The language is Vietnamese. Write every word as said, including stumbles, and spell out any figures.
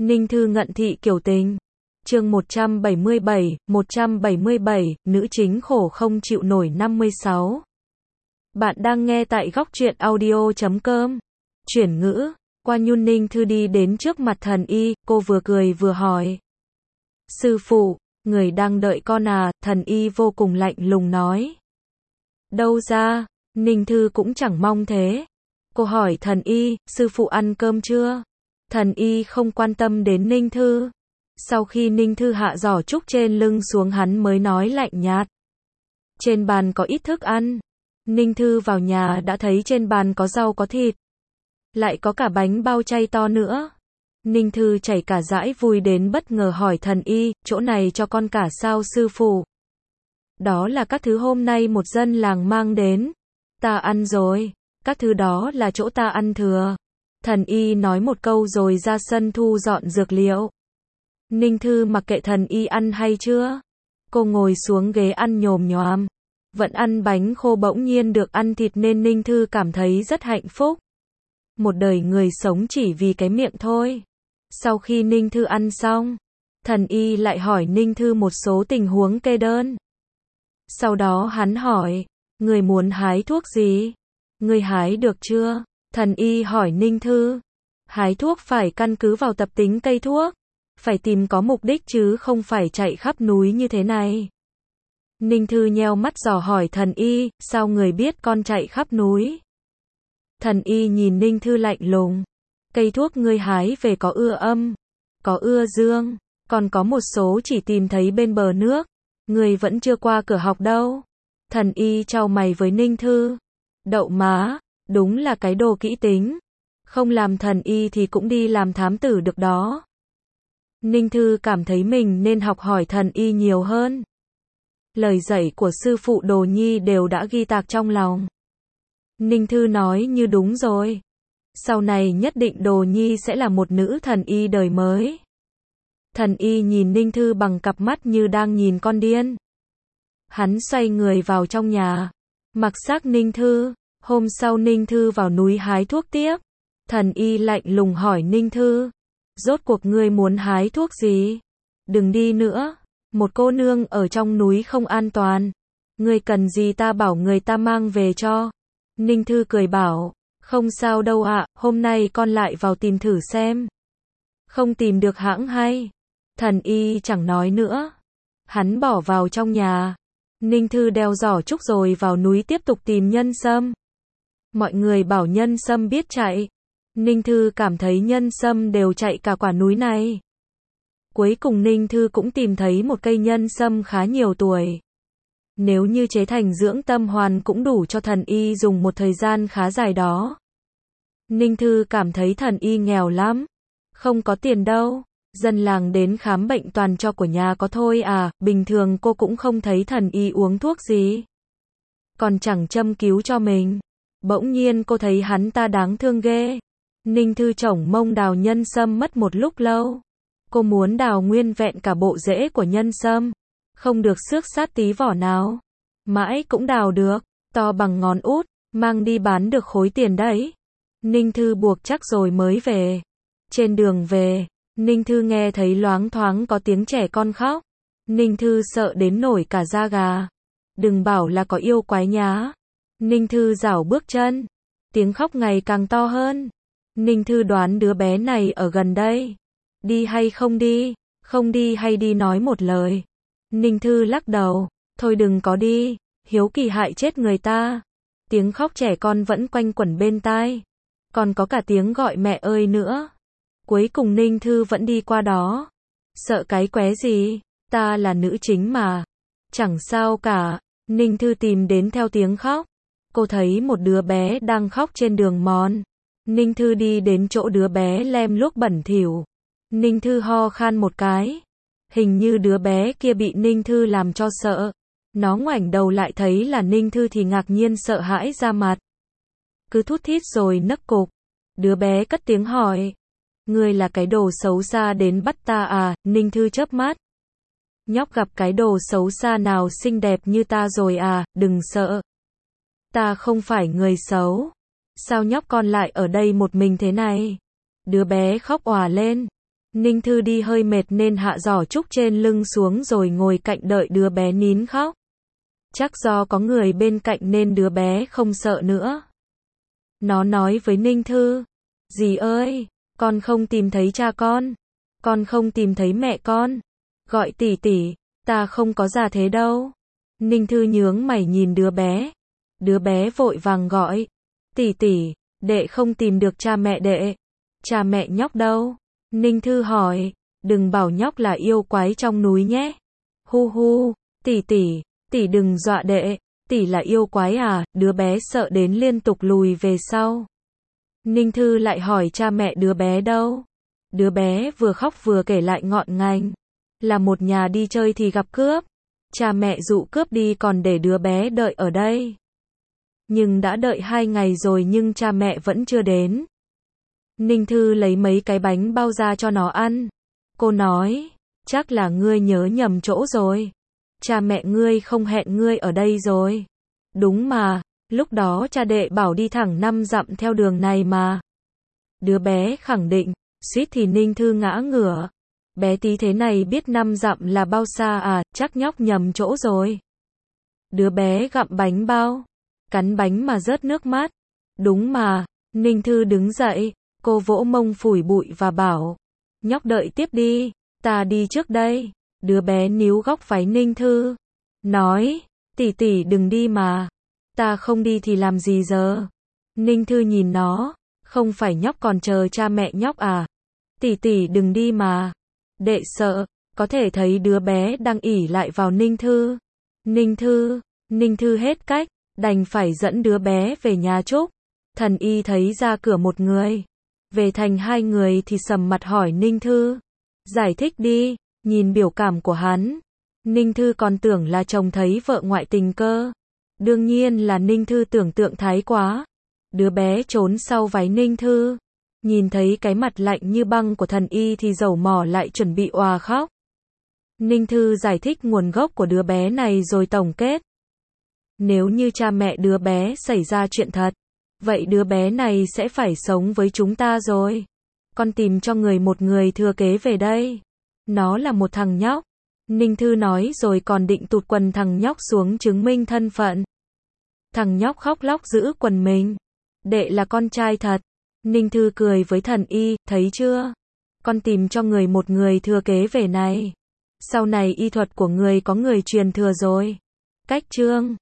Ninh Thư ngận thị kiểu tình. Chương một trăm bảy mươi bảy, một trăm bảy mươi bảy, nữ chính khổ không chịu nổi năm mươi sáu. Bạn đang nghe tại góc truyện audio chấm com. Chuyển ngữ, qua nhun Ninh Thư đi đến trước mặt thần y, cô vừa cười vừa hỏi. Sư phụ, người đang đợi con à, thần y vô cùng lạnh lùng nói. Đâu ra, Ninh Thư cũng chẳng mong thế. Cô hỏi thần y, sư phụ ăn cơm chưa? Thần y không quan tâm đến Ninh Thư. Sau khi Ninh Thư hạ giỏ trúc trên lưng xuống hắn mới nói lạnh nhạt. Trên bàn có ít thức ăn. Ninh Thư vào nhà đã thấy trên bàn có rau có thịt. Lại có cả bánh bao chay to nữa. Ninh Thư chảy cả dãi vui đến bất ngờ hỏi thần y, chỗ này cho con cả sao sư phụ? Đó là các thứ hôm nay một dân làng mang đến. Ta ăn rồi. Các thứ đó là chỗ ta ăn thừa. Thần y nói một câu rồi ra sân thu dọn dược liệu. Ninh Thư mặc kệ thần y ăn hay chưa. Cô ngồi xuống ghế ăn nhồm nhòm. Vẫn ăn bánh khô bỗng nhiên được ăn thịt nên Ninh Thư cảm thấy rất hạnh phúc. Một đời người sống chỉ vì cái miệng thôi. Sau khi Ninh Thư ăn xong, thần y lại hỏi Ninh Thư một số tình huống kê đơn. Sau đó hắn hỏi, người muốn hái thuốc gì? Người hái được chưa? Thần y hỏi Ninh Thư. Hái thuốc phải căn cứ vào tập tính cây thuốc. Phải tìm có mục đích chứ không phải chạy khắp núi như thế này. Ninh Thư nheo mắt dò hỏi thần y, sao người biết con chạy khắp núi? Thần y nhìn Ninh Thư lạnh lùng. Cây thuốc ngươi hái về có ưa âm, có ưa dương, còn có một số chỉ tìm thấy bên bờ nước. Người vẫn chưa qua cửa học đâu. Thần y chau mày với Ninh Thư. Đậu má, đúng là cái đồ kỹ tính. Không làm thần y thì cũng đi làm thám tử được đó. Ninh Thư cảm thấy mình nên học hỏi thần y nhiều hơn. Lời dạy của sư phụ Đồ Nhi đều đã ghi tạc trong lòng. Ninh Thư nói như đúng rồi. Sau này nhất định Đồ Nhi sẽ là một nữ thần y đời mới. Thần y nhìn Ninh Thư bằng cặp mắt như đang nhìn con điên. Hắn xoay người vào trong nhà. Mặc xác Ninh Thư. Hôm sau Ninh Thư vào núi hái thuốc tiếp. Thần y lạnh lùng hỏi Ninh Thư. Rốt cuộc ngươi muốn hái thuốc gì? Đừng đi nữa. Một cô nương ở trong núi không an toàn. Ngươi cần gì ta bảo người ta mang về cho. Ninh Thư cười bảo. Không sao đâu ạ, hôm nay con lại vào tìm thử xem. Không tìm được hãng hay. Thần y chẳng nói nữa. Hắn bỏ vào trong nhà. Ninh Thư đeo giỏ trúc rồi vào núi tiếp tục tìm nhân sâm. Mọi người bảo nhân sâm biết chạy. Ninh Thư cảm thấy nhân sâm đều chạy cả quả núi này. Cuối cùng Ninh Thư cũng tìm thấy một cây nhân sâm khá nhiều tuổi. Nếu như chế thành dưỡng tâm hoàn cũng đủ cho thần y dùng một thời gian khá dài đó. Ninh Thư cảm thấy thần y nghèo lắm. Không có tiền đâu. Dân làng đến khám bệnh toàn cho của nhà có thôi à, bình thường cô cũng không thấy thần y uống thuốc gì. Còn chẳng châm cứu cho mình. Bỗng nhiên cô thấy hắn ta đáng thương ghê. Ninh Thư chổng mông đào nhân sâm mất một lúc lâu. Cô muốn đào nguyên vẹn cả bộ rễ của nhân sâm. Không được xước sát tí vỏ nào. Mãi cũng đào được. To bằng ngón út. Mang đi bán được khối tiền đấy. Ninh Thư buộc chắc rồi mới về. Trên đường về, Ninh Thư nghe thấy loáng thoáng có tiếng trẻ con khóc. Ninh Thư sợ đến nổi cả da gà. Đừng bảo là có yêu quái nhá. Ninh Thư rảo bước chân. Tiếng khóc ngày càng to hơn. Ninh Thư đoán đứa bé này ở gần đây. Đi hay không đi? Không đi hay đi nói một lời. Ninh Thư lắc đầu. Thôi đừng có đi. Hiếu kỳ hại chết người ta. Tiếng khóc trẻ con vẫn quanh quẩn bên tai. Còn có cả tiếng gọi mẹ ơi nữa. Cuối cùng Ninh Thư vẫn đi qua đó. Sợ cái qué gì? Ta là nữ chính mà. Chẳng sao cả. Ninh Thư tìm đến theo tiếng khóc. Cô thấy một đứa bé đang khóc trên đường mòn. Ninh Thư đi đến chỗ đứa bé lem luốc bẩn thỉu. Ninh Thư ho khan một cái. Hình như đứa bé kia bị Ninh Thư làm cho sợ. Nó ngoảnh đầu lại thấy là Ninh Thư thì ngạc nhiên sợ hãi ra mặt. Cứ thút thít rồi nấc cục. Đứa bé cất tiếng hỏi. Ngươi là cái đồ xấu xa đến bắt ta à? Ninh Thư chớp mắt. Nhóc gặp cái đồ xấu xa nào xinh đẹp như ta rồi à? Đừng sợ. Ta không phải người xấu. Sao nhóc con lại ở đây một mình thế này? Đứa bé khóc òa lên. Ninh Thư đi hơi mệt nên hạ giỏ trúc trên lưng xuống rồi ngồi cạnh đợi đứa bé nín khóc. Chắc do có người bên cạnh nên đứa bé không sợ nữa. Nó nói với Ninh Thư, dì ơi, con không tìm thấy cha con, con không tìm thấy mẹ con, gọi tỷ tỷ, ta không có già thế đâu. Ninh Thư nhướng mày nhìn đứa bé, đứa bé vội vàng gọi, tỷ tỷ, đệ không tìm được cha mẹ đệ, cha mẹ nhóc đâu? Ninh Thư hỏi, đừng bảo nhóc là yêu quái trong núi nhé. Hu hu, tỷ tỷ, tỷ đừng dọa đệ, tỷ là yêu quái à? Đứa bé sợ đến liên tục lùi về sau. Ninh Thư lại hỏi cha mẹ đứa bé đâu? Đứa bé vừa khóc vừa kể lại ngọn ngành. Là một nhà đi chơi thì gặp cướp. Cha mẹ dụ cướp đi còn để đứa bé đợi ở đây. Nhưng đã đợi hai ngày rồi nhưng cha mẹ vẫn chưa đến. Ninh Thư lấy mấy cái bánh bao ra cho nó ăn. Cô nói, chắc là ngươi nhớ nhầm chỗ rồi. Cha mẹ ngươi không hẹn ngươi ở đây rồi. Đúng mà, lúc đó cha đệ bảo đi thẳng năm dặm theo đường này mà. Đứa bé khẳng định, suýt thì Ninh Thư ngã ngửa. Bé tí thế này biết năm dặm là bao xa à, chắc nhóc nhầm chỗ rồi. Đứa bé gặm bánh bao, cắn bánh mà rớt nước mắt. Đúng mà, Ninh Thư đứng dậy, cô vỗ mông phủi bụi và bảo, nhóc đợi tiếp đi, ta đi trước đây. Đứa bé níu góc váy Ninh Thư, nói, tỷ tỷ đừng đi mà, ta không đi thì làm gì giờ? Ninh Thư nhìn nó, không phải nhóc còn chờ cha mẹ nhóc à? Tỷ tỷ đừng đi mà. Đệ sợ, có thể thấy đứa bé đang ỉ lại vào Ninh Thư. Ninh Thư, Ninh Thư hết cách, đành phải dẫn đứa bé về nhà Trúc. Thần y thấy ra cửa một người, về thành hai người thì sầm mặt hỏi Ninh Thư, giải thích đi. Nhìn biểu cảm của hắn, Ninh Thư còn tưởng là chồng thấy vợ ngoại tình cơ. Đương nhiên là Ninh Thư tưởng tượng thái quá. Đứa bé trốn sau váy Ninh Thư, nhìn thấy cái mặt lạnh như băng của thần y thì dầu mỏ lại chuẩn bị òa khóc. Ninh Thư giải thích nguồn gốc của đứa bé này rồi tổng kết. Nếu như cha mẹ đứa bé xảy ra chuyện thật, vậy đứa bé này sẽ phải sống với chúng ta rồi. Con tìm cho người một người thừa kế về đây. Nó là một thằng nhóc. Ninh Thư nói rồi còn định tụt quần thằng nhóc xuống chứng minh thân phận. Thằng nhóc khóc lóc giữ quần mình. Đệ là con trai thật. Ninh Thư cười với thần y, thấy chưa? Con tìm cho người một người thừa kế về này. Sau này y thuật của người có người truyền thừa rồi. Cách chương